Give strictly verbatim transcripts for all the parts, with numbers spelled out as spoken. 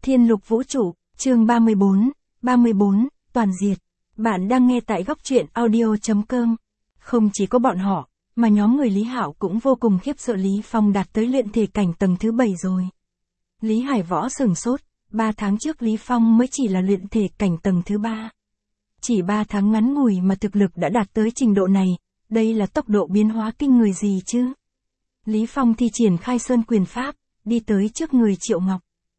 Thiên Lục Vũ Trụ, chương ba mươi bốn, ba mươi bốn, toàn diệt. Bạn đang nghe tại góc truyện audio.com. Không chỉ có bọn họ, mà nhóm người Lý Hạo cũng vô cùng khiếp sợ Lý Phong đạt tới luyện thể cảnh tầng thứ bảy rồi. Lý Hải Võ sửng sốt, ba tháng trước Lý Phong mới chỉ là luyện thể cảnh tầng thứ ba. Chỉ ba tháng ngắn ngủi mà thực lực đã đạt tới trình độ này, đây là tốc độ biến hóa kinh người gì chứ? Lý Phong thi triển khai sơn quyền pháp, đi tới trước người Triệu Ngọc.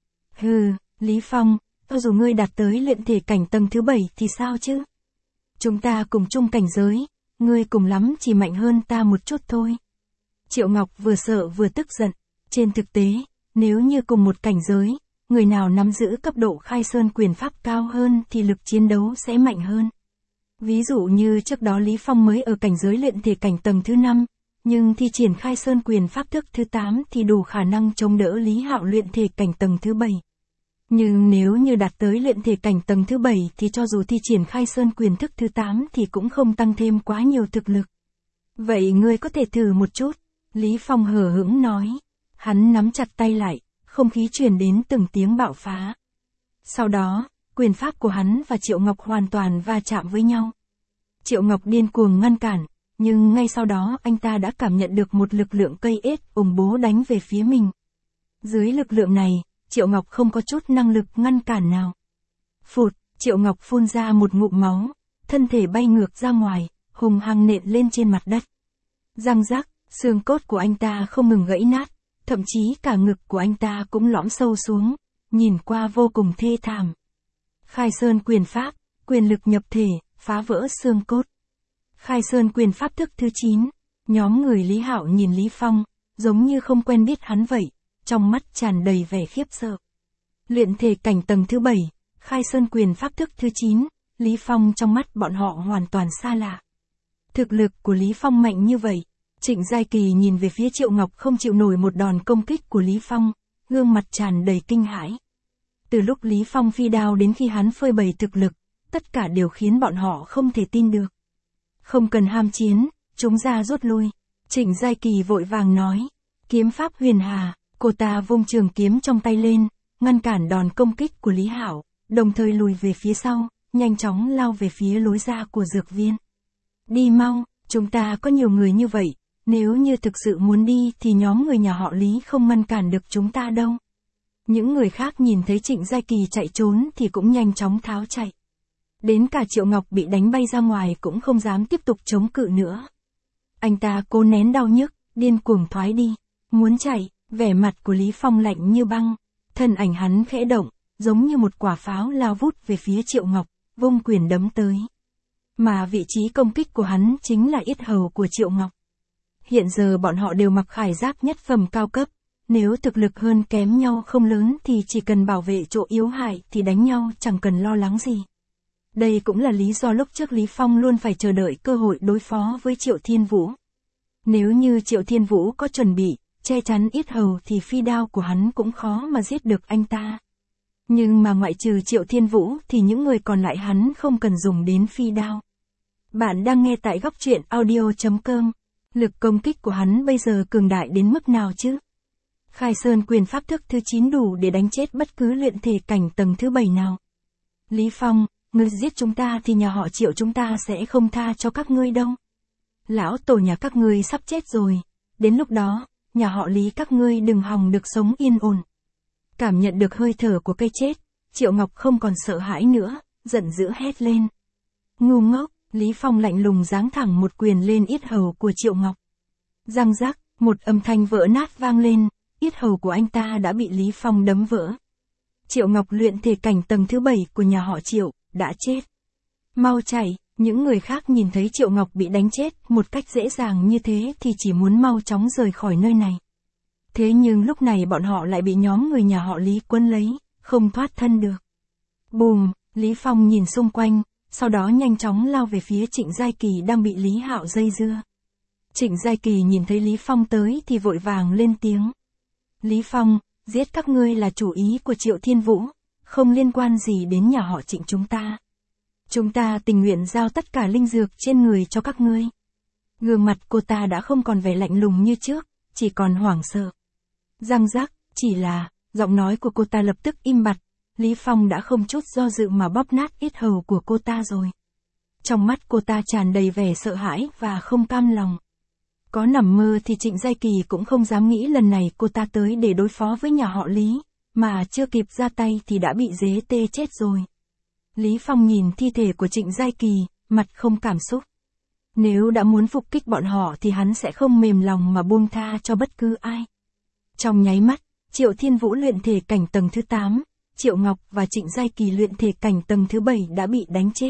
Hừ, Lý Phong, cho dù ngươi đạt tới luyện thể cảnh tầng thứ bảy thì sao chứ? Chúng ta cùng chung cảnh giới, ngươi cùng lắm chỉ mạnh hơn ta một chút thôi. Triệu Ngọc vừa sợ vừa tức giận. Trên thực tế, nếu như cùng một cảnh giới, người nào nắm giữ cấp độ khai sơn quyền pháp cao hơn thì lực chiến đấu sẽ mạnh hơn. Ví dụ như trước đó Lý Phong mới ở cảnh giới luyện thể cảnh tầng thứ năm, nhưng thi triển khai sơn quyền pháp thức thứ tám thì đủ khả năng chống đỡ Lý Hạo luyện thể cảnh tầng thứ bảy. Nhưng nếu như đạt tới luyện thể cảnh tầng thứ bảy thì cho dù thi triển khai sơn quyền thức thứ tám thì cũng không tăng thêm quá nhiều thực lực. Vậy ngươi có thể thử một chút, Lý Phong hờ hững nói. Hắn nắm chặt tay lại, không khí truyền đến từng tiếng bạo phá. Sau đó, quyền pháp của hắn và Triệu Ngọc hoàn toàn va chạm với nhau. Triệu Ngọc điên cuồng ngăn cản, nhưng ngay sau đó anh ta đã cảm nhận được một lực lượng cây ết ủng bố đánh về phía mình. Dưới lực lượng này, Triệu Ngọc không có chút năng lực ngăn cản nào. Phụt, Triệu Ngọc phun ra một ngụm máu, thân thể bay ngược ra ngoài, hùng hăng nện lên trên mặt đất. Răng rắc, xương cốt của anh ta không ngừng gãy nát, thậm chí cả ngực của anh ta cũng lõm sâu xuống, nhìn qua vô cùng thê thảm. Khai sơn quyền pháp, quyền lực nhập thể, phá vỡ xương cốt. Khai sơn quyền pháp thức thứ chín, nhóm người Lý Hạo nhìn Lý Phong, giống như không quen biết hắn vậy, trong mắt tràn đầy vẻ khiếp sợ. Luyện thể cảnh tầng thứ bảy, khai sơn quyền pháp thức thứ chín, Lý Phong trong mắt bọn họ hoàn toàn xa lạ. Thực lực của Lý Phong mạnh như vậy. Trịnh Giai Kỳ nhìn về phía Triệu Ngọc không chịu nổi một đòn công kích của Lý Phong, gương mặt tràn đầy kinh hãi. Từ lúc Lý Phong phi đao đến khi hắn phơi bày thực lực, tất cả đều khiến bọn họ không thể tin được. Không cần ham chiến, chúng ra rút lui. Trịnh Giai Kỳ vội vàng nói. Kiếm pháp huyền hà, cô ta vung trường kiếm trong tay lên, ngăn cản đòn công kích của Lý Hạo, đồng thời lùi về phía sau, nhanh chóng lao về phía lối ra của dược viên. Đi mau, chúng ta có nhiều người như vậy. Nếu như thực sự muốn đi thì nhóm người nhà họ Lý không ngăn cản được chúng ta đâu. Những người khác nhìn thấy Trịnh Giai Kỳ chạy trốn thì cũng nhanh chóng tháo chạy. Đến cả Triệu Ngọc bị đánh bay ra ngoài cũng không dám tiếp tục chống cự nữa. Anh ta cố nén đau nhức, điên cuồng thoái đi, muốn chạy, vẻ mặt của Lý Phong lạnh như băng. Thân ảnh hắn khẽ động, giống như một quả pháo lao vút về phía Triệu Ngọc, vung quyền đấm tới. Mà vị trí công kích của hắn chính là yết hầu của Triệu Ngọc. Hiện giờ bọn họ đều mặc khải giáp nhất phẩm cao cấp, nếu thực lực hơn kém nhau không lớn thì chỉ cần bảo vệ chỗ yếu hại thì đánh nhau chẳng cần lo lắng gì. Đây cũng là lý do lúc trước Lý Phong luôn phải chờ đợi cơ hội đối phó với Triệu Thiên Vũ. Nếu như Triệu Thiên Vũ có chuẩn bị, che chắn yết hầu thì phi đao của hắn cũng khó mà giết được anh ta. Nhưng mà ngoại trừ Triệu Thiên Vũ thì những người còn lại hắn không cần dùng đến phi đao. Bạn đang nghe tại góc truyện audio.com. Lực công kích của hắn bây giờ cường đại đến mức nào chứ? Khai sơn quyền pháp thức thứ chín đủ để đánh chết bất cứ luyện thể cảnh tầng thứ bảy nào. Lý Phong, ngươi giết chúng ta thì nhà họ Triệu chúng ta sẽ không tha cho các ngươi đâu. Lão tổ nhà các ngươi sắp chết rồi. Đến lúc đó, nhà họ Lý các ngươi đừng hòng được sống yên ổn. Cảm nhận được hơi thở của cây chết, Triệu Ngọc không còn sợ hãi nữa, giận dữ hét lên. Ngu ngốc! Lý Phong lạnh lùng giáng thẳng một quyền lên yết hầu của Triệu Ngọc. Răng rắc, một âm thanh vỡ nát vang lên, yết hầu của anh ta đã bị Lý Phong đấm vỡ. Triệu Ngọc luyện thể cảnh tầng thứ bảy của nhà họ Triệu, đã chết. Mau chạy, những người khác nhìn thấy Triệu Ngọc bị đánh chết một cách dễ dàng như thế thì chỉ muốn mau chóng rời khỏi nơi này. Thế nhưng lúc này bọn họ lại bị nhóm người nhà họ Lý quấn lấy, không thoát thân được. Bùm, Lý Phong nhìn xung quanh. Sau đó nhanh chóng lao về phía Trịnh Giai Kỳ đang bị Lý Hạo dây dưa. Trịnh Giai Kỳ nhìn thấy Lý Phong tới thì vội vàng lên tiếng. Lý Phong, giết các ngươi là chủ ý của Triệu Thiên Vũ, không liên quan gì đến nhà họ Trịnh chúng ta. Chúng ta tình nguyện giao tất cả linh dược trên người cho các ngươi. Gương mặt cô ta đã không còn vẻ lạnh lùng như trước, chỉ còn hoảng sợ. Răng rắc, chỉ là, giọng nói của cô ta lập tức im bặt, Lý Phong đã không chút do dự mà bóp nát yết hầu của cô ta rồi. Trong mắt cô ta tràn đầy vẻ sợ hãi và không cam lòng. Có nằm mơ thì Trịnh Giai Kỳ cũng không dám nghĩ lần này cô ta tới để đối phó với nhà họ Lý, mà chưa kịp ra tay thì đã bị dế tê chết rồi. Lý Phong nhìn thi thể của Trịnh Giai Kỳ, mặt không cảm xúc. Nếu đã muốn phục kích bọn họ thì hắn sẽ không mềm lòng mà buông tha cho bất cứ ai. Trong nháy mắt, Triệu Thiên Vũ luyện thể cảnh tầng thứ tám, Triệu Ngọc và Trịnh Giai Kỳ luyện thể cảnh tầng thứ bảy đã bị đánh chết.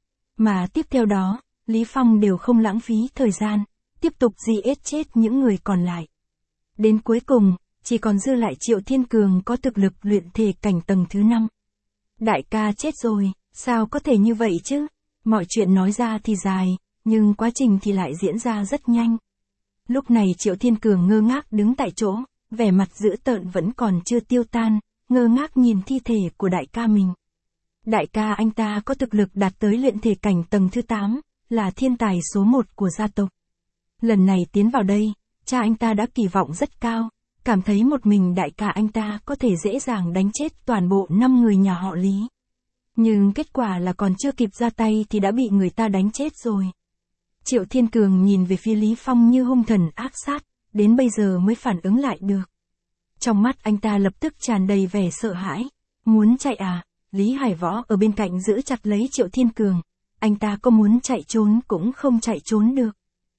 Mà tiếp theo đó, Lý Phong đều không lãng phí thời gian, tiếp tục giết chết những người còn lại. Đến cuối cùng, chỉ còn dư lại Triệu Thiên Cường có thực lực luyện thể cảnh tầng thứ năm. Đại ca chết rồi, sao có thể như vậy chứ? Mọi chuyện nói ra thì dài, nhưng quá trình thì lại diễn ra rất nhanh. Lúc này Triệu Thiên Cường ngơ ngác đứng tại chỗ, vẻ mặt dữ tợn vẫn còn chưa tiêu tan, ngơ ngác nhìn thi thể của đại ca mình. Đại ca anh ta có thực lực đạt tới luyện thể cảnh tầng thứ tám, là thiên tài số một của gia tộc. Lần này tiến vào đây, cha anh ta đã kỳ vọng rất cao, cảm thấy một mình đại ca anh ta có thể dễ dàng đánh chết toàn bộ năm người nhà họ Lý. Nhưng kết quả là còn chưa kịp ra tay thì đã bị người ta đánh chết rồi. Triệu Thiên Cường nhìn về phía Lý Phong như hung thần ác sát, đến bây giờ mới phản ứng lại được. Trong mắt anh ta lập tức tràn đầy vẻ sợ hãi. Muốn chạy à? Lý Hải Võ ở bên cạnh giữ chặt lấy Triệu Thiên Cường. Anh ta có muốn chạy trốn cũng không chạy trốn được.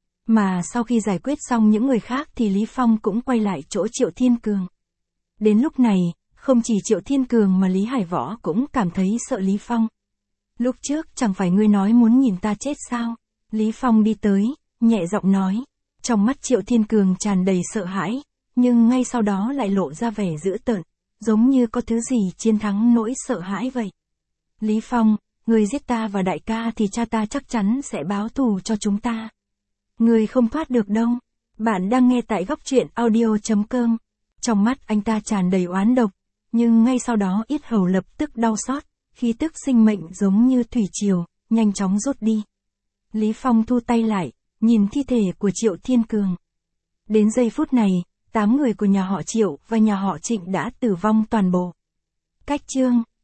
Mà sau khi giải quyết xong những người khác thì Lý Phong cũng quay lại chỗ Triệu Thiên Cường. Đến lúc này, không chỉ Triệu Thiên Cường mà Lý Hải Võ cũng cảm thấy sợ Lý Phong. Lúc trước chẳng phải ngươi nói muốn nhìn ta chết sao? Lý Phong đi tới, nhẹ giọng nói. Trong mắt Triệu Thiên Cường tràn đầy sợ hãi, nhưng ngay sau đó lại lộ ra vẻ dữ tợn, giống như có thứ gì chiến thắng nỗi sợ hãi vậy. Lý Phong, ngươi giết ta và đại ca thì cha ta chắc chắn sẽ báo thù cho chúng ta. Ngươi không thoát được đâu. Bạn đang nghe tại góc truyện audio chấm com. Trong mắt anh ta tràn đầy oán độc, nhưng ngay sau đó yết hầu lập tức đau xót, khí tức sinh mệnh giống như thủy triều, nhanh chóng rút đi. Lý Phong thu tay lại, nhìn thi thể của Triệu Thiên Cường. Đến giây phút này, tám người của nhà họ Triệu và nhà họ Trịnh đã tử vong toàn bộ. Cách chương